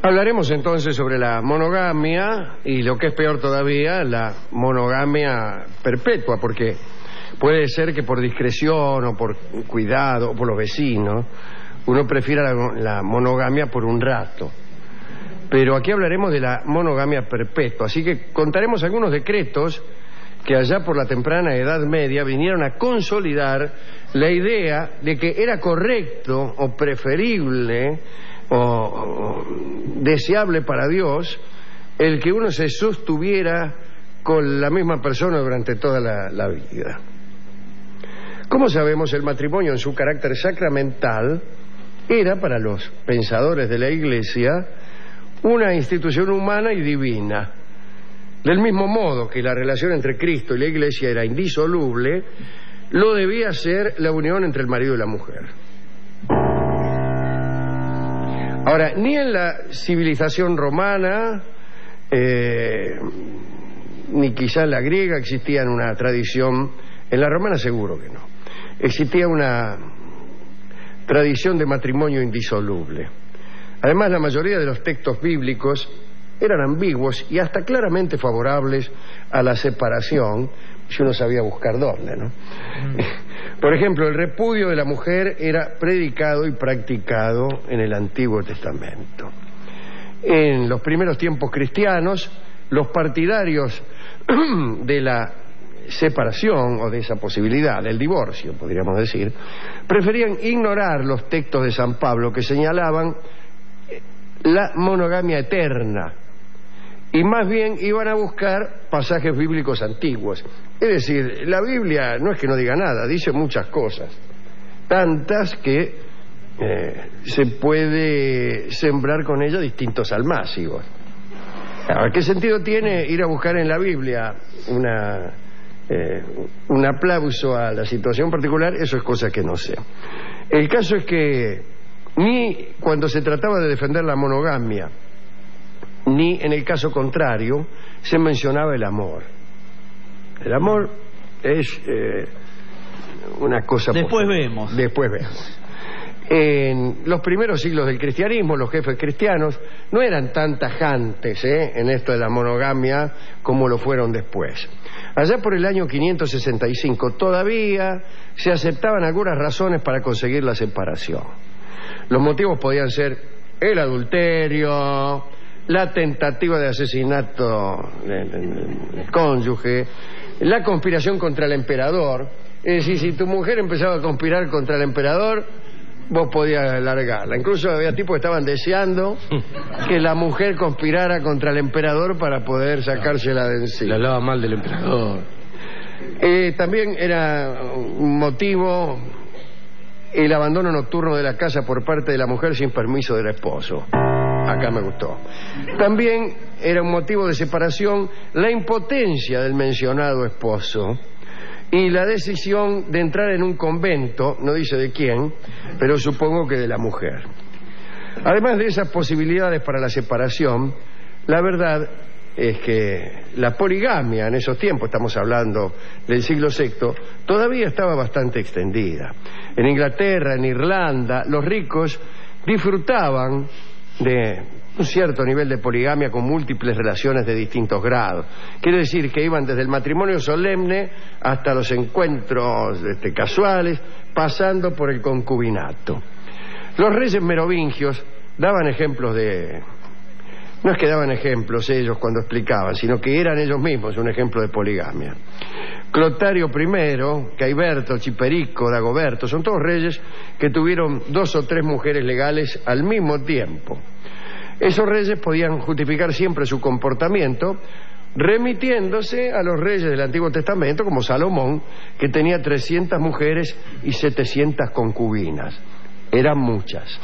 Hablaremos entonces sobre la monogamia y, lo que es peor todavía, la monogamia perpetua, porque puede ser que por discreción o por cuidado o por los vecinos uno prefiera la monogamia por un rato. Pero aquí hablaremos de la monogamia perpetua, así que contaremos algunos decretos que allá por la temprana Edad Media vinieron a consolidar la idea de que era correcto o preferible o deseable para Dios el que uno se sostuviera con la misma persona durante toda la vida. Como sabemos, el matrimonio en su carácter sacramental era, para los pensadores de la Iglesia, una institución humana y divina. Del mismo modo que la relación entre Cristo y la Iglesia era indisoluble, lo debía ser la unión entre el marido y la mujer. Ahora, ni en la civilización romana, ni quizá en la griega existía una tradición, en la romana seguro que no, existía una tradición de matrimonio indisoluble. Además, la mayoría de los textos bíblicos eran ambiguos y hasta claramente favorables a la separación, si uno sabía buscar dónde, ¿no? Por ejemplo, el repudio de la mujer era predicado y practicado en el Antiguo Testamento. En los primeros tiempos cristianos, los partidarios de la separación o de esa posibilidad, del divorcio, podríamos decir, preferían ignorar los textos de San Pablo que señalaban la monogamia eterna, y más bien iban a buscar pasajes bíblicos antiguos. Es decir, la Biblia no es que no diga nada, dice muchas cosas, tantas que se puede sembrar con ella distintos almácigos. Ahora, ¿qué sentido tiene ir a buscar en la Biblia un aplauso a la situación particular? Eso es cosa que no sé. El caso es que ni cuando se trataba de defender la monogamia, ni en el caso contrario, se mencionaba el amor. El amor es una cosa... Después vemos. En los primeros siglos del cristianismo, los jefes cristianos no eran tan tajantes en esto de la monogamia como lo fueron después. Allá por el año 565 todavía se aceptaban algunas razones para conseguir la separación. Los motivos podían ser el adulterio, la tentativa de asesinato del cónyuge, la conspiración contra el emperador. Es decir, si tu mujer empezaba a conspirar contra el emperador, vos podías largarla. Incluso había tipos que estaban deseando que la mujer conspirara contra el emperador para poder sacársela de encima. Le hablaba mal del emperador. También era un motivo el abandono nocturno de la casa por parte de la mujer sin permiso del esposo. Acá me gustó. También era un motivo de separación la impotencia del mencionado esposo y la decisión de entrar en un convento, no dice de quién, pero supongo que de la mujer. Además de esas posibilidades para la separación, la verdad es que la poligamia en esos tiempos, estamos hablando del siglo VI, todavía estaba bastante extendida. En Inglaterra, en Irlanda, los ricos disfrutaban de un cierto nivel de poligamia con múltiples relaciones de distintos grados. Quiere decir que iban desde el matrimonio solemne hasta los encuentros casuales, pasando por el concubinato. Los reyes merovingios daban ejemplos de... No es que daban ejemplos ellos cuando explicaban, sino que eran ellos mismos un ejemplo de poligamia. Clotario I, Caiberto, Chiperico, Dagoberto, son todos reyes que tuvieron 2 o 3 mujeres legales al mismo tiempo. Esos reyes podían justificar siempre su comportamiento remitiéndose a los reyes del Antiguo Testamento, como Salomón, que tenía 300 mujeres y 700 concubinas. Eran muchas.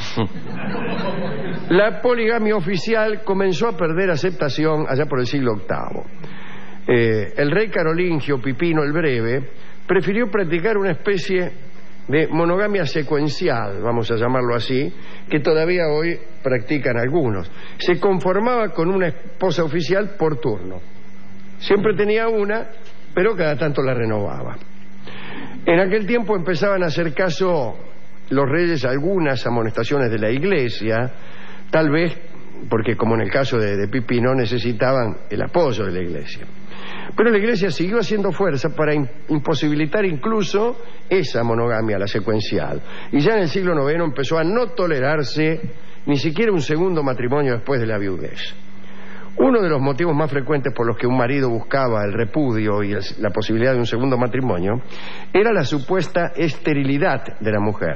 La poligamia oficial comenzó a perder aceptación allá por el siglo VIII. El rey carolingio Pipino el Breve prefirió practicar una especie de monogamia secuencial, vamos a llamarlo así, que todavía hoy practican algunos. Se conformaba con una esposa oficial por turno. Siempre tenía una, pero cada tanto la renovaba. En aquel tiempo empezaban a hacer caso los reyes a algunas amonestaciones de la Iglesia, tal vez porque como en el caso de Pipino necesitaban el apoyo de la Iglesia. Pero la Iglesia siguió haciendo fuerza para imposibilitar incluso esa monogamia, la secuencial. Y ya en el siglo IX empezó a no tolerarse ni siquiera un segundo matrimonio después de la viudez. Uno de los motivos más frecuentes por los que un marido buscaba el repudio y la posibilidad de un segundo matrimonio era la supuesta esterilidad de la mujer.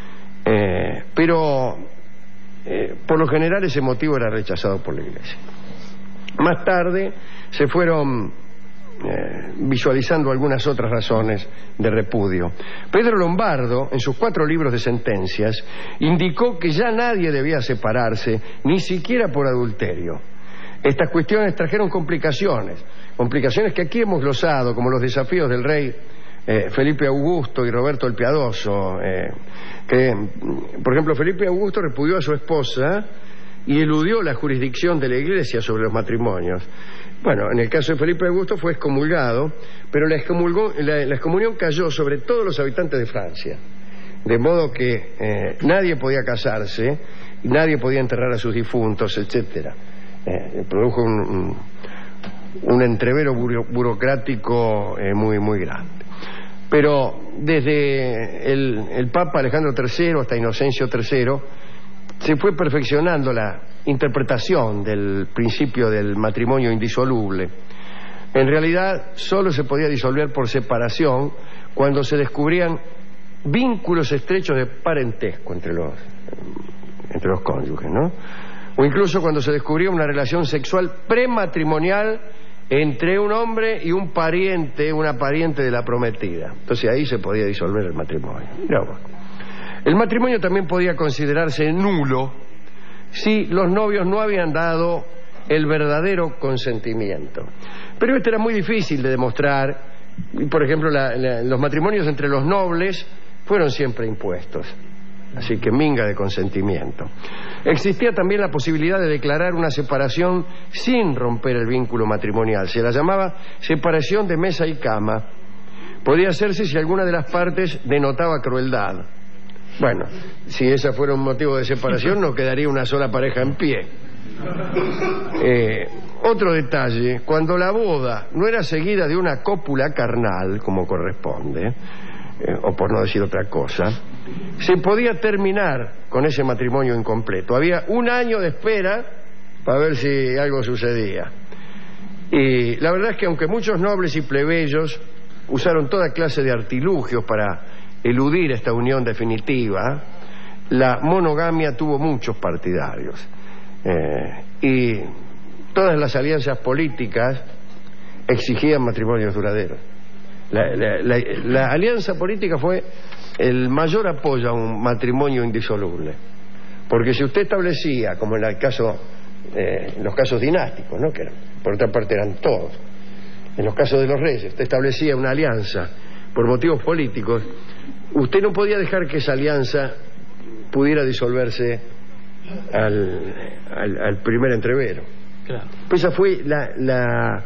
Pero por lo general ese motivo era rechazado por la Iglesia. Más tarde se fueron visualizando algunas otras razones de repudio. Pedro Lombardo, en sus 4 libros de sentencias, indicó que ya nadie debía separarse, ni siquiera por adulterio. Estas cuestiones trajeron complicaciones que aquí hemos glosado, como los desafíos del rey Felipe Augusto y Roberto el Piadoso, que, por ejemplo, Felipe Augusto repudió a su esposa y eludió la jurisdicción de la Iglesia sobre los matrimonios. Bueno, en el caso de Felipe Augusto fue excomulgado, pero la excomunión cayó sobre todos los habitantes de Francia, de modo que nadie podía casarse, nadie podía enterrar a sus difuntos, etcétera. Produjo un entrevero burocrático muy grande. Pero desde el Papa Alejandro III hasta Inocencio III se fue perfeccionando la interpretación del principio del matrimonio indisoluble. En realidad solo se podía disolver por separación cuando se descubrían vínculos estrechos de parentesco entre los cónyuges, ¿no? O incluso cuando se descubría una relación sexual prematrimonial entre un hombre y una pariente de la prometida. Entonces ahí se podía disolver el matrimonio. Mirá vos. El matrimonio también podía considerarse nulo si los novios no habían dado el verdadero consentimiento. Pero esto era muy difícil de demostrar. Por ejemplo, los matrimonios entre los nobles fueron siempre impuestos. Así que minga de consentimiento. Existía también la posibilidad de declarar una separación sin romper el vínculo matrimonial. Se la llamaba separación de mesa y cama. Podía hacerse si alguna de las partes denotaba crueldad. Bueno, si ese fuera un motivo de separación, no quedaría una sola pareja en pie. Otro detalle, cuando la boda no era seguida de una cópula carnal, como corresponde, o por no decir otra cosa, se podía terminar con ese matrimonio incompleto. Había un año de espera para ver si algo sucedía. Y la verdad es que aunque muchos nobles y plebeyos usaron toda clase de artilugios para eludir esta unión definitiva, la monogamia tuvo muchos partidarios. Y todas las alianzas políticas exigían matrimonios duraderos. La alianza política fue el mayor apoyo a un matrimonio indisoluble, porque si usted establecía, como en los casos dinásticos, ¿no?, que por otra parte eran todos, en los casos de los reyes, usted establecía una alianza por motivos políticos, usted no podía dejar que esa alianza pudiera disolverse al primer entrevero. Claro. Pues esa fue la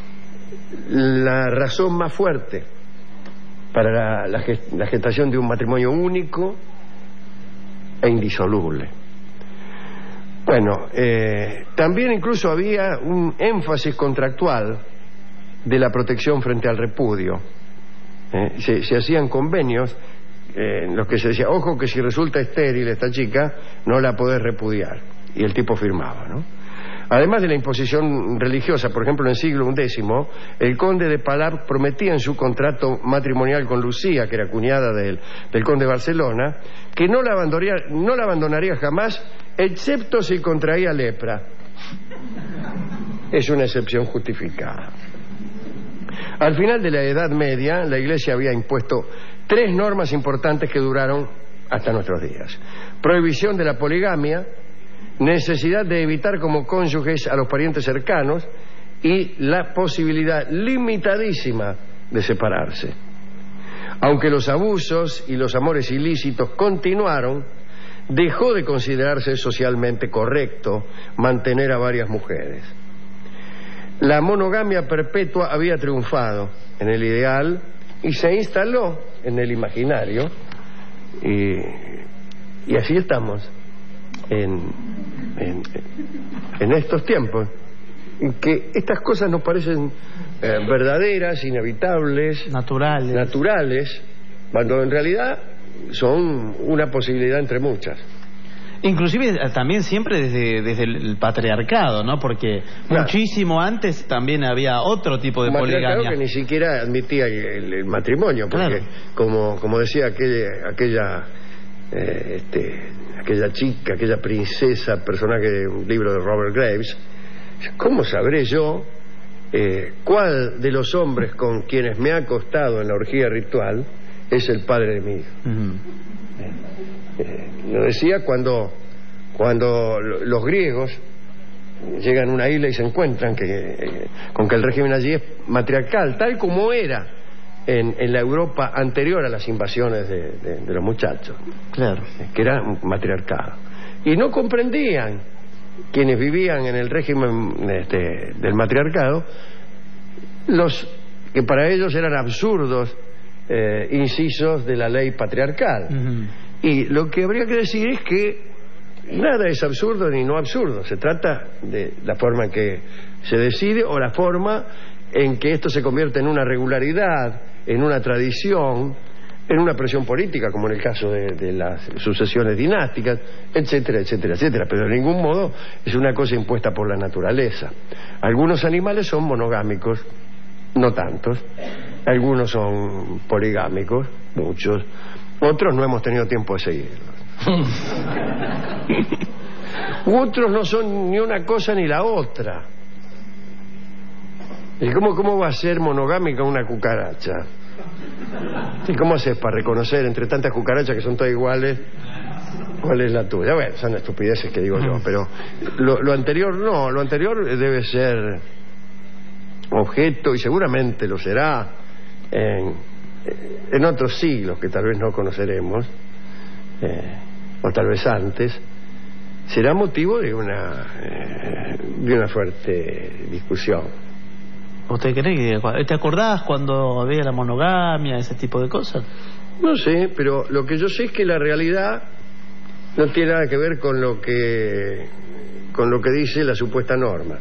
razón más fuerte para la gestación de un matrimonio único e indisoluble. Bueno, también incluso había un énfasis contractual de la protección frente al repudio. Se hacían convenios en los que se decía, ojo que si resulta estéril esta chica, no la podés repudiar. Y el tipo firmaba, ¿no? Además de la imposición religiosa, por ejemplo, en el siglo XI, el conde de Palar prometía en su contrato matrimonial con Lucía, que era cuñada del conde de Barcelona, que no la abandonaría jamás, excepto si contraía lepra. Es una excepción justificada. Al final de la Edad Media, la Iglesia había impuesto 3 normas importantes que duraron hasta nuestros días: prohibición de la poligamia, necesidad de evitar como cónyuges a los parientes cercanos y la posibilidad limitadísima de separarse. Aunque los abusos y los amores ilícitos continuaron, dejó de considerarse socialmente correcto mantener a varias mujeres. La monogamia perpetua había triunfado en el ideal y se instaló en el imaginario, y así estamos en en estos tiempos, en que estas cosas nos parecen verdaderas, inevitables, naturales, cuando en realidad son una posibilidad entre muchas. Inclusive también siempre desde el patriarcado, ¿no? Porque muchísimo antes también había otro tipo de poligamia. Que ni siquiera admitía el matrimonio, porque como decía aquella chica, aquella princesa, personaje de un libro de Robert Graves, ¿cómo sabré yo cuál de los hombres con quienes me ha acostado en la orgía ritual es el padre de mi hijo? Lo decía cuando los griegos llegan a una isla y se encuentran con que el régimen allí es matriarcal, tal como era en la Europa anterior a las invasiones de los muchachos. Claro. Que era matriarcado. Y no comprendían, quienes vivían en el régimen del matriarcado, los que para ellos eran absurdos incisos de la ley patriarcal. Y lo que habría que decir es que nada es absurdo ni no absurdo. Se trata de la forma en que se decide o la forma en que esto se convierte en una regularidad, en una tradición, en una presión política, como en el caso de las sucesiones dinásticas, etcétera, etcétera, etcétera. Pero de ningún modo es una cosa impuesta por la naturaleza. Algunos animales son monogámicos, no tantos. Algunos son poligámicos, muchos. Otros no hemos tenido tiempo de seguirlos. Otros no son ni una cosa ni la otra. ¿Y cómo va a ser monogámica una cucaracha? ¿Y cómo haces para reconocer entre tantas cucarachas que son todas iguales cuál es la tuya? Bueno, son estupideces que digo yo, pero lo anterior no. Lo anterior debe ser objeto, y seguramente lo será en otros siglos que tal vez no conoceremos, o tal vez antes, será motivo de una fuerte discusión. ¿Usted cree que... ¿Te acordás cuando había la monogamia, ese tipo de cosas? No sé, pero lo que yo sé es que la realidad no tiene nada que ver con lo que dice la supuesta norma.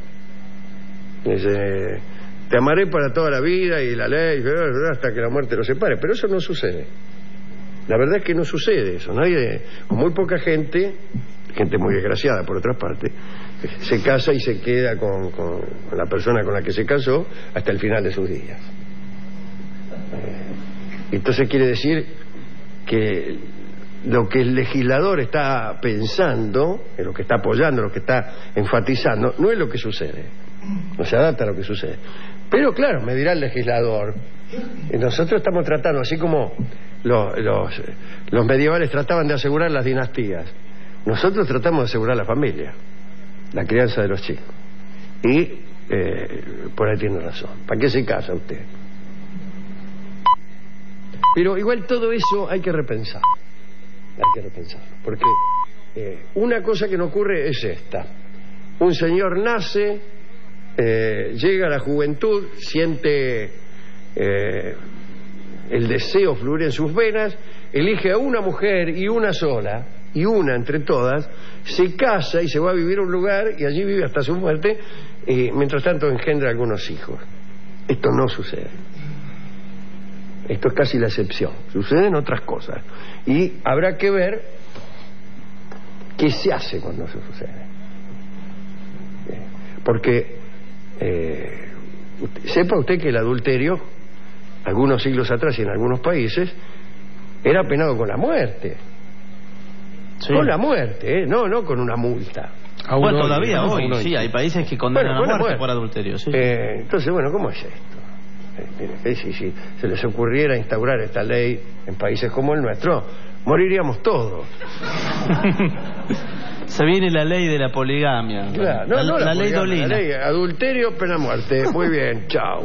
Te amaré para toda la vida y la ley hasta que la muerte los separe, pero eso no sucede. La verdad es que no sucede eso. Nadie, o muy poca gente muy desgraciada por otra parte, se casa y se queda con la persona con la que se casó hasta el final de sus días. Entonces quiere decir que lo que el legislador está pensando, en lo que está apoyando, lo que está enfatizando, no es lo que sucede, no se adapta a lo que sucede. Pero claro, me dirá el legislador, nosotros estamos tratando, así como los medievales trataban de asegurar las dinastías, nosotros tratamos de asegurar la familia, la crianza de los chicos. Y por ahí tiene razón. ¿Para qué se casa usted? Pero igual todo eso hay que repensar. Porque una cosa que no ocurre es esta. Un señor nace, llega a la juventud, siente el deseo fluir en sus venas, elige a una mujer y una sola, y una entre todas, se casa y se va a vivir a un lugar y allí vive hasta su muerte, y mientras tanto engendra algunos hijos. Esto no sucede. Esto es casi la excepción. Suceden otras cosas y habrá que ver qué se hace cuando eso sucede. Porque sepa usted que el adulterio, algunos siglos atrás y en algunos países, era penado con la muerte. Sí. Con la muerte, no con una multa. Bueno, todavía hoy, sí, hay países que condenan a muerte por adulterio. Sí. Entonces, bueno, ¿cómo es esto? Si se les ocurriera instaurar esta ley en países como el nuestro, moriríamos todos. Se viene la ley de la poligamia. Claro, la ley Dolina. La ley adulterio, pena muerte. Muy bien, chao.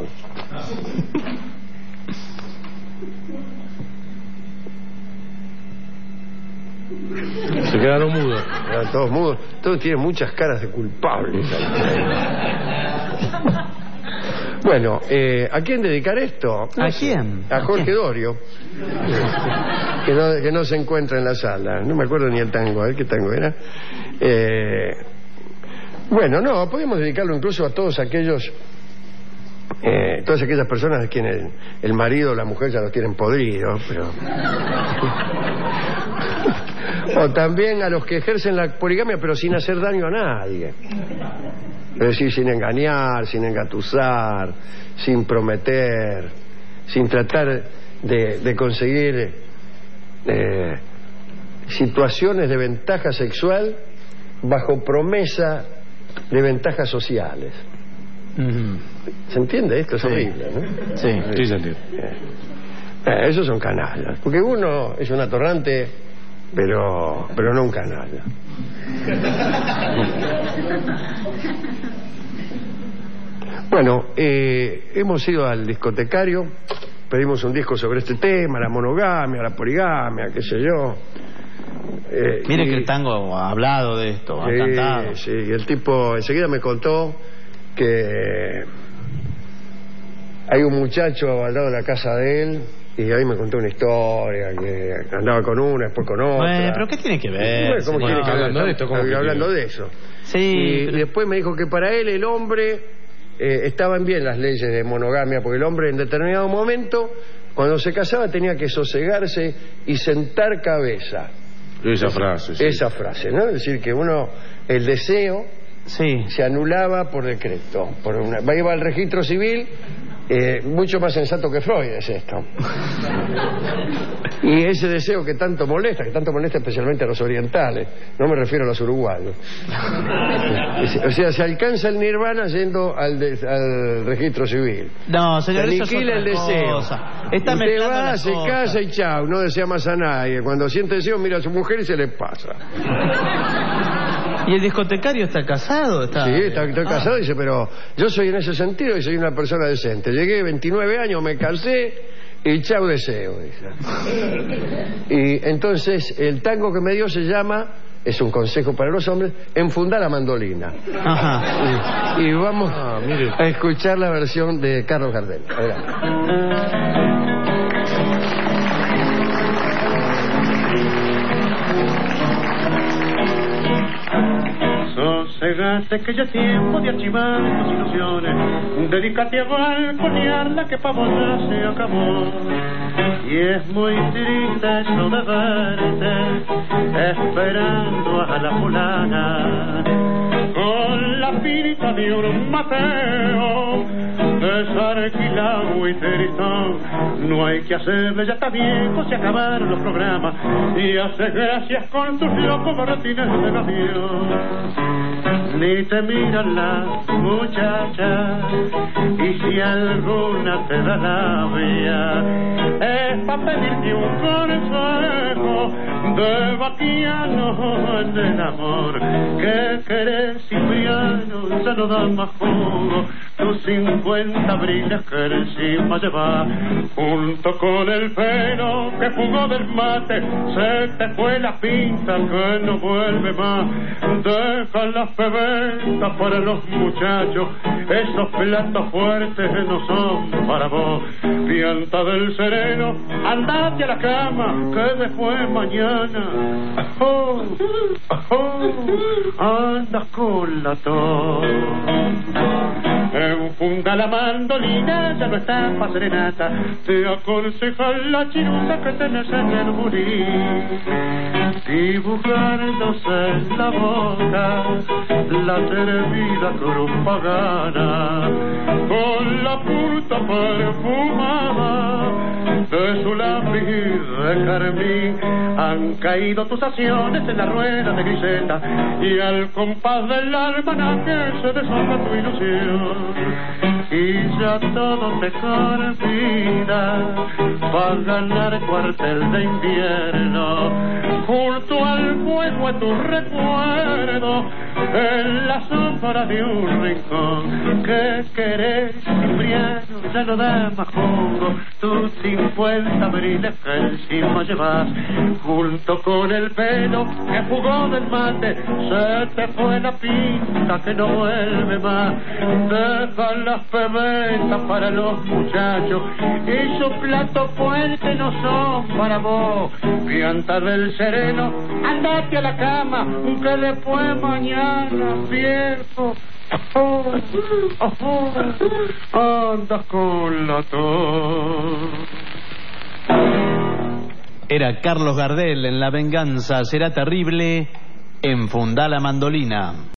Se quedaron mudos. Quedaron todos mudos. Todos tienen muchas caras de culpables. Bueno, ¿a quién dedicar esto? ¿A quién? A Jorge Dorio, que no se encuentra en la sala. No me acuerdo ni el tango. A ver qué tango era. Bueno, no, podemos dedicarlo incluso a todos aquellos... todas aquellas personas a quienes el marido o la mujer ya los tienen podridos, pero... o también a los que ejercen la poligamia pero sin hacer daño a nadie. Es decir, sin engañar, sin engatusar, sin prometer, sin tratar de conseguir situaciones de ventaja sexual bajo promesa de ventajas sociales. ¿Se entiende? Esto es horrible, ¿no? Sí, Sí, se entiende. Esos son canallas. Porque uno es un atorrante, pero no un canalla. Bueno, hemos ido al discotecario, pedimos un disco sobre este tema, la monogamia, la poligamia, qué sé yo. Mire que el tango ha hablado de esto, ha cantado. Sí, y el tipo enseguida me contó que hay un muchacho al lado de la casa de él, y ahí me contó una historia, que andaba con una, después con otra. Bueno, pero ¿qué tiene que ver? Bueno, ¿cómo tiene que ver? Hablando de esto, ¿cómo que Hablando tiene? de eso. Sí, Y pero... después me dijo que para él el hombre estaban bien las leyes de monogamia, porque el hombre en determinado momento, cuando se casaba, tenía que sosegarse y sentar cabeza. Esa frase, sí. Esa frase, ¿no? Es decir, que uno, el deseo Sí. se anulaba por decreto. Iba al registro civil, mucho más sensato que Freud es esto. Y ese deseo que tanto molesta especialmente a los orientales, no me refiero a los uruguayos. O sea, se alcanza el nirvana yendo al registro civil. No, señor, Se eso es aniquila otra el deseo. cosa. Está Usted mezclando va, las se cosas. casa y chau, no desea más a nadie. Cuando siente deseo, mira a su mujer y se le pasa. ¿Y el discotecario está casado? Sí, estoy casado, dice, pero yo soy en ese sentido y soy una persona decente. Llegué 29 años, me casé y chau deseo, dice. Y entonces el tango que me dio se llama, es un consejo para los hombres, enfundar la mandolina. Ajá. Y vamos mire. a escuchar la versión de Carlos Gardel. Adelante. Sosegate que ya es tiempo de archivar tus ilusiones, dedícate a balconearla que pa' vos ya se acabó. Y es muy triste eso de verte esperando a la fulana con la pinta de un Mateo desarquilado y tristón. No hay que hacerle, ya está viejo, se acabaron los programas y haces gracias con tus locos maratines de navío. Ni te miran las muchachas y si alguna te da labia es pa' pedirte un consejo de vaquiano en el amor. Que querés Cipriano, ya no da más jugo tus 50 brillas que encima lleva junto con el pelo que jugó del mate. Se te fue la pinta que no vuelve más. Deja las bebendas para los muchachos, esos platos fuertes no son para vos. Pianta del sereno, andate a la cama que después mañana andas con la tos. Enfunda la mandolina, ya no está pa' serenata, te aconseja la chirusa que tenés en el burí. Dibujándose en la boca la servida cruz pagana con la punta perfumada de su lápiz de carmín. Han caído tus acciones en la rueda de griseta y al compás del almanaque se deshoja tu ilusión. Y ya todo te convida para ganar cuartel de invierno junto al fuego a tu recuerdo en la sombra de un rincón. Que querés, Cipriano, ya no da más jugo. Tus 50 abriles que encima llevas, junto con el pelo que jugó del mate, se te fue la pinta que no vuelve más. Deja las pebetas para los muchachos y su plato fuerte no son para vos. Pianta del sereno, andate a la cama, que después mañana, viejo, andas con la tos. Era Carlos Gardel en La venganza será terrible, enfundá la mandolina.